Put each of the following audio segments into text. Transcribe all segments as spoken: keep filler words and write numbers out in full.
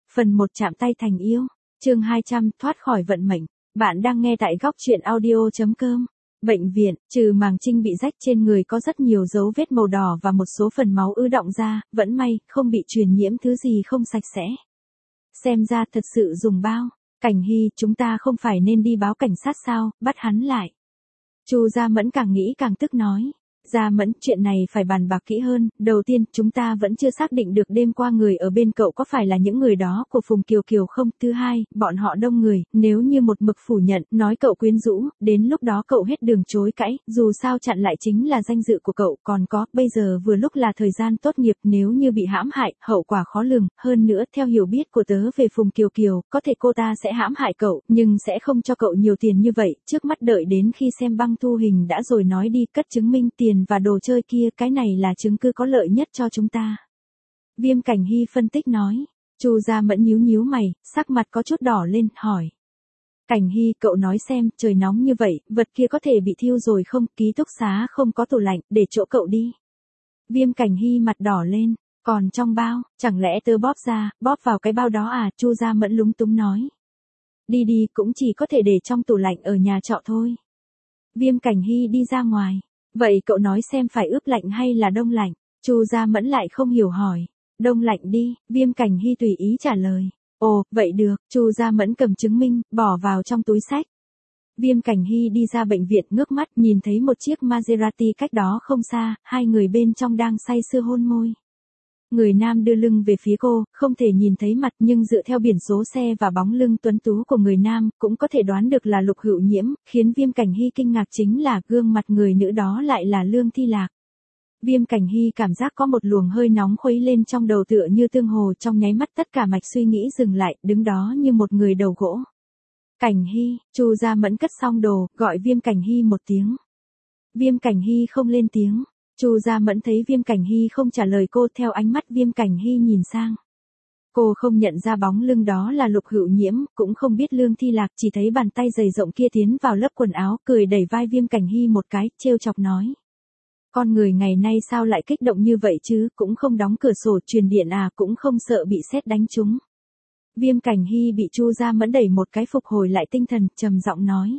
Phần một chạm tay thành yêu. Chương hai trăm, thoát khỏi vận mệnh. Bạn đang nghe tại góc truyện audio chấm com. Bệnh viện, trừ màng trinh bị rách trên người có rất nhiều dấu vết màu đỏ và một số phần máu ứ đọng ra, vẫn may, không bị truyền nhiễm thứ gì không sạch sẽ. Xem ra thật sự dùng bao. Cảnh Hy, chúng ta không phải nên đi báo cảnh sát sao, bắt hắn lại. Chu Gia Mẫn càng nghĩ càng tức nói. Gia Mẫn, chuyện này phải bàn bạc kỹ hơn, đầu tiên, chúng ta vẫn chưa xác định được đêm qua người ở bên cậu có phải là những người đó của Phùng Kiều Kiều không, thứ hai, bọn họ đông người, nếu như một mực phủ nhận, nói cậu quyến rũ, đến lúc đó cậu hết đường chối cãi, dù sao chặn lại chính là danh dự của cậu, còn có, bây giờ vừa lúc là thời gian tốt nghiệp, nếu như bị hãm hại, hậu quả khó lường, hơn nữa, theo hiểu biết của tớ về Phùng Kiều Kiều, có thể cô ta sẽ hãm hại cậu, nhưng sẽ không cho cậu nhiều tiền như vậy, trước mắt đợi đến khi xem băng thu hình đã rồi nói đi, cất chứng minh tiền và đồ chơi kia, cái này là chứng cứ có lợi nhất cho chúng ta. Viêm Cảnh Hy phân tích nói. Chu Gia Mẫn nhíu nhíu mày, sắc mặt có chút đỏ lên, hỏi. Cảnh Hy, cậu nói xem, trời nóng như vậy, vật kia có thể bị thiêu rồi không, ký túc xá không có tủ lạnh, để chỗ cậu đi. Viêm Cảnh Hy mặt đỏ lên, còn trong bao, chẳng lẽ tớ bóp ra, bóp vào cái bao đó à, Chu Gia Mẫn lúng túng nói. Đi đi, cũng chỉ có thể để trong tủ lạnh ở nhà trọ thôi. Viêm Cảnh Hy đi ra ngoài. Vậy cậu nói xem phải ướp lạnh hay là đông lạnh? Chu Gia Mẫn lại không hiểu hỏi. Đông lạnh đi, Viêm Cảnh Hy tùy ý trả lời. Ồ, vậy được, Chu Gia Mẫn cầm chứng minh, bỏ vào trong túi xách. Viêm Cảnh Hy đi ra bệnh viện ngước mắt nhìn thấy một chiếc Maserati cách đó không xa, hai người bên trong đang say sưa hôn môi. Người nam đưa lưng về phía cô, không thể nhìn thấy mặt nhưng dựa theo biển số xe và bóng lưng tuấn tú của người nam, cũng có thể đoán được là Lục Hữu Nhiễm, khiến Viêm Cảnh Hy kinh ngạc chính là gương mặt người nữ đó lại là Lương Thi Lạc. Viêm Cảnh Hy cảm giác có một luồng hơi nóng khuấy lên trong đầu tựa như tương hồ, trong nháy mắt tất cả mạch suy nghĩ dừng lại, đứng đó như một người đầu gỗ. Cảnh Hy, Chu Gia Mẫn cất xong đồ, gọi Viêm Cảnh Hy một tiếng. Viêm Cảnh Hy không lên tiếng. Chu Gia Mẫn thấy Viêm Cảnh Hy không trả lời cô, theo ánh mắt Viêm Cảnh Hy nhìn sang. Cô không nhận ra bóng lưng đó là Lục Hữu Nhiễm, cũng không biết Lương Thi Lạc, chỉ thấy bàn tay dày rộng kia tiến vào lớp quần áo, cười đẩy vai Viêm Cảnh Hy một cái, trêu chọc nói. Con người ngày nay sao lại kích động như vậy chứ, cũng không đóng cửa sổ truyền điện à, cũng không sợ bị sét đánh trúng. Viêm Cảnh Hy bị Chu Gia Mẫn đẩy một cái phục hồi lại tinh thần, trầm giọng nói.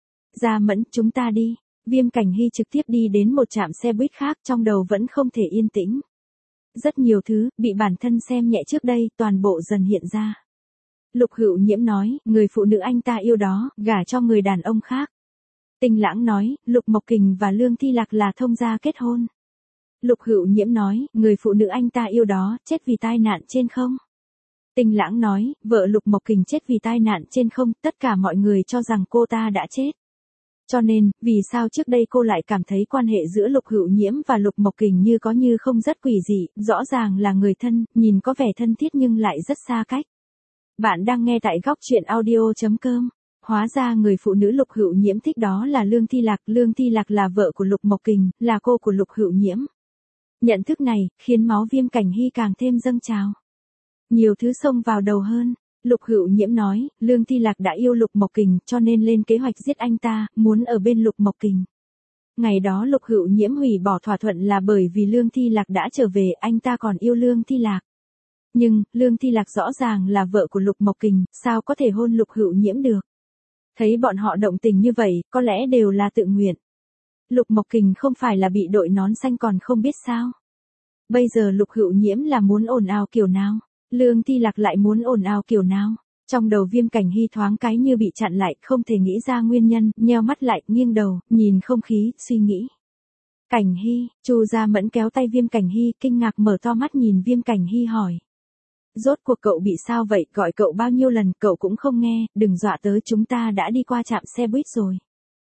Gia Mẫn, chúng ta đi. Viêm Cảnh Hy trực tiếp đi đến một trạm xe buýt khác, trong đầu vẫn không thể yên tĩnh. Rất nhiều thứ, bị bản thân xem nhẹ trước đây, toàn bộ dần hiện ra. Lục Hữu Nhiễm nói, người phụ nữ anh ta yêu đó, gả cho người đàn ông khác. Tinh Lãng nói, Lục Mộc Kình và Lương Thi Lạc là thông gia kết hôn. Lục Hữu Nhiễm nói, người phụ nữ anh ta yêu đó, chết vì tai nạn trên không. Tinh Lãng nói, vợ Lục Mộc Kình chết vì tai nạn trên không, tất cả mọi người cho rằng cô ta đã chết. Cho nên, vì sao trước đây cô lại cảm thấy quan hệ giữa Lục Hữu Nhiễm và Lục Mộc Kình như có như không rất quỷ dị, rõ ràng là người thân, nhìn có vẻ thân thiết nhưng lại rất xa cách. Bạn đang nghe tại góc truyện audio chấm com. Hóa ra người phụ nữ Lục Hữu Nhiễm thích đó là Lương Thi Lạc, Lương Thi Lạc là vợ của Lục Mộc Kình, là cô của Lục Hữu Nhiễm. Nhận thức này, khiến máu Viêm Cảnh Hy càng thêm dâng trào. Nhiều thứ xông vào đầu hơn. Lục Hữu Nhiễm nói, Lương Thi Lạc đã yêu Lục Mộc Kình, cho nên lên kế hoạch giết anh ta, muốn ở bên Lục Mộc Kình. Ngày đó Lục Hữu Nhiễm hủy bỏ thỏa thuận là bởi vì Lương Thi Lạc đã trở về, anh ta còn yêu Lương Thi Lạc. Nhưng, Lương Thi Lạc rõ ràng là vợ của Lục Mộc Kình, sao có thể hôn Lục Hữu Nhiễm được. Thấy bọn họ động tình như vậy, có lẽ đều là tự nguyện. Lục Mộc Kình không phải là bị đội nón xanh còn không biết sao. Bây giờ Lục Hữu Nhiễm là muốn ồn ào kiểu nào. Lương Thi Lạc lại muốn ồn ào kiểu nào? Trong đầu Viêm Cảnh Hy thoáng cái như bị chặn lại, không thể nghĩ ra nguyên nhân, nheo mắt lại, nghiêng đầu, nhìn không khí, suy nghĩ. Cảnh Hy, Chu Gia Mẫn kéo tay Viêm Cảnh Hy, kinh ngạc mở to mắt nhìn Viêm Cảnh Hy hỏi. Rốt cuộc cậu bị sao vậy, gọi cậu bao nhiêu lần, cậu cũng không nghe, đừng dọa tớ, chúng ta đã đi qua trạm xe buýt rồi.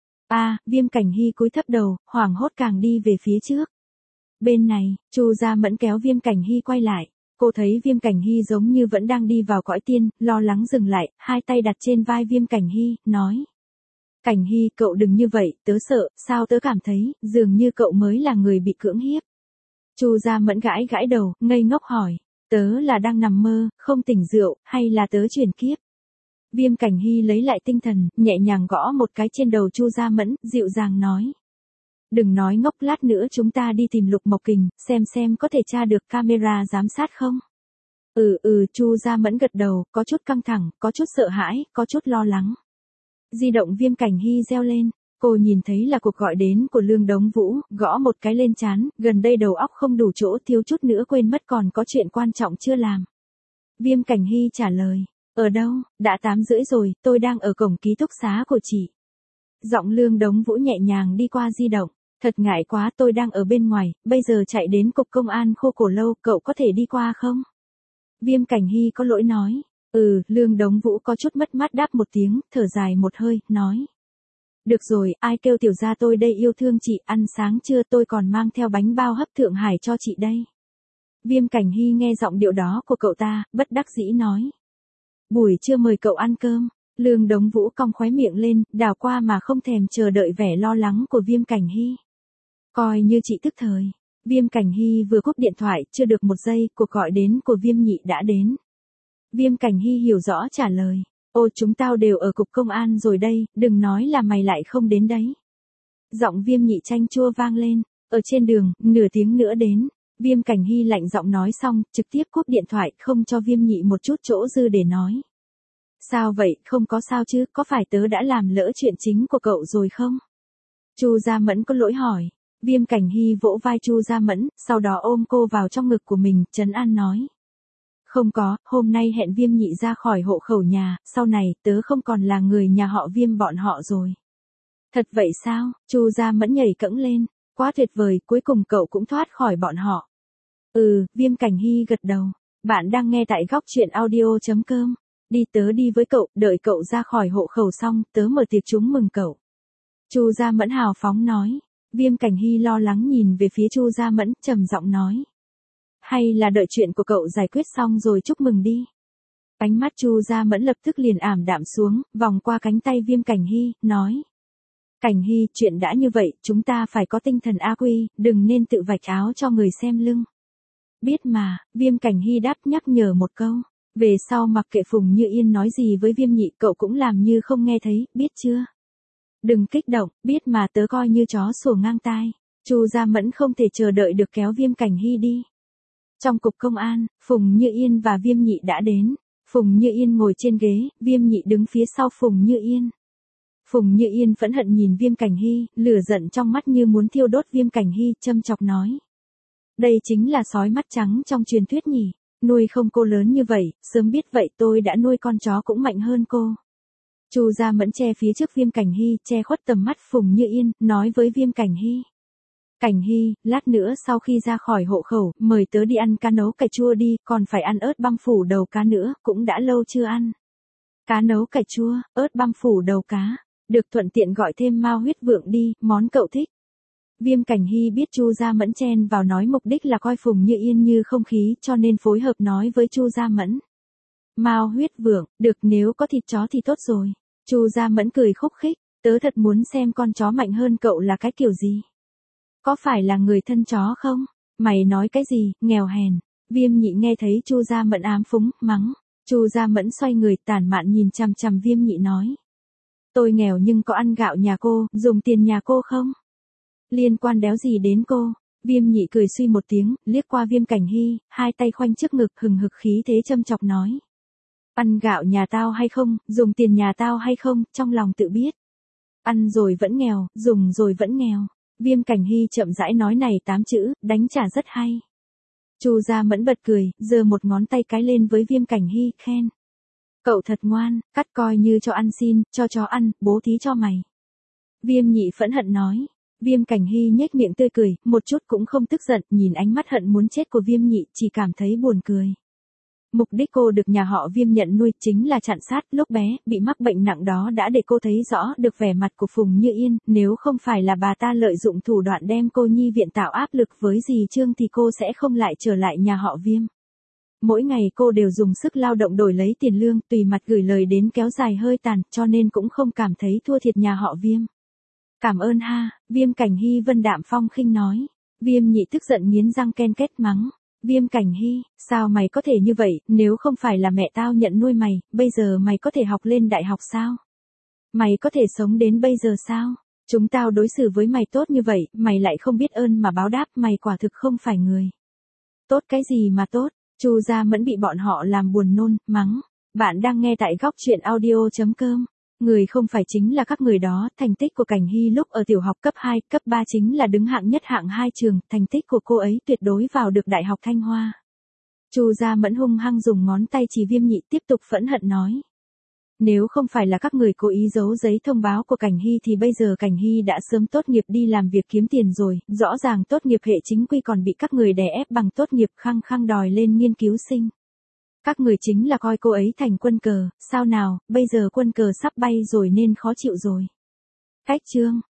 À, Viêm Cảnh Hy cúi thấp đầu, hoảng hốt càng đi về phía trước. Bên này, Chu Gia Mẫn kéo Viêm Cảnh Hy quay lại. Cô thấy Viêm Cảnh Hy giống như vẫn đang đi vào cõi tiên, lo lắng dừng lại, hai tay đặt trên vai Viêm Cảnh Hy, nói. Cảnh Hy, cậu đừng như vậy, tớ sợ, sao tớ cảm thấy, dường như cậu mới là người bị cưỡng hiếp. Chu Gia Mẫn gãi gãi đầu, ngây ngốc hỏi, tớ là đang nằm mơ, không tỉnh rượu, hay là tớ chuyển kiếp? Viêm Cảnh Hy lấy lại tinh thần, nhẹ nhàng gõ một cái trên đầu Chu Gia Mẫn, dịu dàng nói. Đừng nói ngốc, lát nữa chúng ta đi tìm Lục Mộc Kình, xem xem có thể tra được camera giám sát không. Ừ ừ, Chu Gia Mẫn gật đầu, có chút căng thẳng, có chút sợ hãi, có chút lo lắng. Di động Viêm Cảnh Hy reo lên, cô nhìn thấy là cuộc gọi đến của Lương Đống Vũ, gõ một cái lên trán, gần đây đầu óc không đủ chỗ, thiếu chút nữa quên mất còn có chuyện quan trọng chưa làm. Viêm Cảnh Hy trả lời, ở đâu, đã tám rưỡi rồi, tôi đang ở cổng ký túc xá của chị. Giọng Lương Đống Vũ nhẹ nhàng đi qua di động, thật ngại quá, tôi đang ở bên ngoài, bây giờ chạy đến cục công an Khô Cổ Lâu, cậu có thể đi qua không? Viêm Cảnh Hy có lỗi nói, ừ, Lương Đống Vũ có chút mất mát đáp một tiếng, thở dài một hơi, nói. Được rồi, ai kêu tiểu gia tôi đây yêu thương chị, ăn sáng trưa tôi còn mang theo bánh bao hấp Thượng Hải cho chị đây. Viêm Cảnh Hy nghe giọng điệu đó của cậu ta, bất đắc dĩ nói. Buổi trưa mời cậu ăn cơm. Lương Đống Vũ cong khóe miệng lên, đảo qua mà không thèm chờ đợi vẻ lo lắng của Viêm Cảnh Hy. Coi như chị tức thời. Viêm Cảnh Hy vừa cúp điện thoại, chưa được một giây, cuộc gọi đến của Viêm Nhị đã đến. Viêm Cảnh Hy hiểu rõ trả lời. Ô, chúng tao đều ở cục công an rồi đây, đừng nói là mày lại không đến đấy. Giọng Viêm Nhị chanh chua vang lên, ở trên đường, nửa tiếng nữa đến. Viêm Cảnh Hy lạnh giọng nói xong, trực tiếp cúp điện thoại, không cho Viêm Nhị một chút chỗ dư để nói. Sao vậy, không có sao chứ, có phải tớ đã làm lỡ chuyện chính của cậu rồi không? Chu Gia Mẫn có lỗi hỏi. Viêm Cảnh Hy vỗ vai Chu Gia Mẫn, sau đó ôm cô vào trong ngực của mình, trấn an nói. Không có, hôm nay hẹn Viêm Nhị ra khỏi hộ khẩu nhà, sau này, tớ không còn là người nhà họ Viêm bọn họ rồi. Thật vậy sao? Chu Gia Mẫn nhảy cẫng lên, quá tuyệt vời, cuối cùng cậu cũng thoát khỏi bọn họ. Ừ, Viêm Cảnh Hy gật đầu. Bạn đang nghe tại góc truyện audio.com. Đi tớ đi với cậu, đợi cậu ra khỏi hộ khẩu xong, tớ mở tiệc chúng mừng cậu. Chu Gia Mẫn hào phóng nói. Viêm Cảnh Hy lo lắng nhìn về phía Chu Gia Mẫn, trầm giọng nói. Hay là đợi chuyện của cậu giải quyết xong rồi chúc mừng đi. Ánh mắt Chu Gia Mẫn lập tức liền ảm đạm xuống, vòng qua cánh tay Viêm Cảnh Hy, nói. Cảnh Hy, chuyện đã như vậy, chúng ta phải có tinh thần A Quy, đừng nên tự vạch áo cho người xem lưng. Biết mà, Viêm Cảnh Hy đáp nhắc nhở một câu. Về sau mặc kệ Phùng Như Yên nói gì với Viêm Nhị, cậu cũng làm như không nghe thấy, biết chưa? Đừng kích động, biết mà, tớ coi như chó sủa ngang tai. Chu Gia Mẫn không thể chờ đợi được kéo Viêm Cảnh Hy đi. Trong cục công an, Phùng Như Yên và Viêm Nhị đã đến. Phùng Như Yên ngồi trên ghế, Viêm Nhị đứng phía sau Phùng Như Yên. Phùng Như Yên phẫn hận nhìn Viêm Cảnh Hy, lửa giận trong mắt như muốn thiêu đốt Viêm Cảnh Hy, châm chọc nói. Đây chính là sói mắt trắng trong truyền thuyết nhỉ. Nuôi không cô lớn như vậy, sớm biết vậy tôi đã nuôi con chó cũng mạnh hơn cô. Chu Gia Mẫn che phía trước Viêm Cảnh Hy, che khuất tầm mắt Phùng Như Yên, nói với Viêm Cảnh Hy. Cảnh Hy, lát nữa sau khi ra khỏi hộ khẩu, mời tớ đi ăn cá nấu cải chua đi, còn phải ăn ớt băm phủ đầu cá nữa, cũng đã lâu chưa ăn. Cá nấu cải chua, ớt băm phủ đầu cá, được thuận tiện gọi thêm mao huyết vượng đi, món cậu thích. Viêm Cảnh Hy biết Chu Gia Mẫn chen vào nói mục đích là coi Phùng Như Yên như không khí, cho nên phối hợp nói với Chu Gia Mẫn. Mao huyết vượng, được, nếu có thịt chó thì tốt rồi. Chu Gia Mẫn cười khúc khích, tớ thật muốn xem con chó mạnh hơn cậu là cái kiểu gì. Có phải là người thân chó không? Mày nói cái gì, nghèo hèn. Viêm Nhị nghe thấy Chu Gia Mẫn ám phúng, mắng. Chu Gia Mẫn xoay người tản mạn nhìn chằm chằm Viêm Nhị nói. Tôi nghèo nhưng có ăn gạo nhà cô, dùng tiền nhà cô không? Liên quan đéo gì đến cô? Viêm Nhị cười suy một tiếng, liếc qua Viêm Cảnh Hy, hai tay khoanh trước ngực hừng hực khí thế châm chọc nói. Ăn gạo nhà tao hay không, dùng tiền nhà tao hay không, trong lòng tự biết. Ăn rồi vẫn nghèo, dùng rồi vẫn nghèo. Viêm Cảnh Hy chậm rãi nói này tám chữ, đánh trả rất hay. Chu Gia Mẫn bật cười, giơ một ngón tay cái lên với Viêm Cảnh Hy, khen. Cậu thật ngoan, cắt coi như cho ăn xin, cho chó ăn, bố thí cho mày. Viêm Nhị phẫn hận nói. Viêm Cảnh Hy nhếch miệng tươi cười, một chút cũng không tức giận, nhìn ánh mắt hận muốn chết của Viêm Nhị, chỉ cảm thấy buồn cười. Mục đích cô được nhà họ Viêm nhận nuôi chính là chặn sát, lúc bé, bị mắc bệnh nặng đó đã để cô thấy rõ được vẻ mặt của Phùng Như Yên, nếu không phải là bà ta lợi dụng thủ đoạn đem cô nhi viện tạo áp lực với dì Trương thì cô sẽ không lại trở lại nhà họ Viêm. Mỗi ngày cô đều dùng sức lao động đổi lấy tiền lương, tùy mặt gửi lời đến kéo dài hơi tàn, cho nên cũng không cảm thấy thua thiệt nhà họ Viêm. Cảm ơn ha, Viêm Cảnh Hy vân đạm phong khinh nói. Viêm Nhị tức giận nghiến răng ken két mắng. Viêm Cảnh Hy, sao mày có thể như vậy, nếu không phải là mẹ tao nhận nuôi mày, bây giờ mày có thể học lên đại học sao? Mày có thể sống đến bây giờ sao? Chúng tao đối xử với mày tốt như vậy, mày lại không biết ơn mà báo đáp, mày quả thực không phải người. Tốt cái gì mà tốt? Chu Gia Mẫn bị bọn họ làm buồn nôn, mắng. Bạn đang nghe tại góc chuyện audio.com. Người không phải chính là các người đó, thành tích của Cảnh Hy lúc ở tiểu học cấp hai, cấp ba chính là đứng hạng nhất hạng hai trường, thành tích của cô ấy tuyệt đối vào được Đại học Thanh Hoa. Chu Gia Mẫn hung hăng dùng ngón tay chỉ Viêm Nhị tiếp tục phẫn hận nói. Nếu không phải là các người cố ý giấu giấy thông báo của Cảnh Hy thì bây giờ Cảnh Hy đã sớm tốt nghiệp đi làm việc kiếm tiền rồi, rõ ràng tốt nghiệp hệ chính quy còn bị các người đè ép bằng tốt nghiệp khăng khăng đòi lên nghiên cứu sinh. Các người chính là coi cô ấy thành quân cờ, sao nào, bây giờ quân cờ sắp bay rồi nên khó chịu rồi. Cách chương,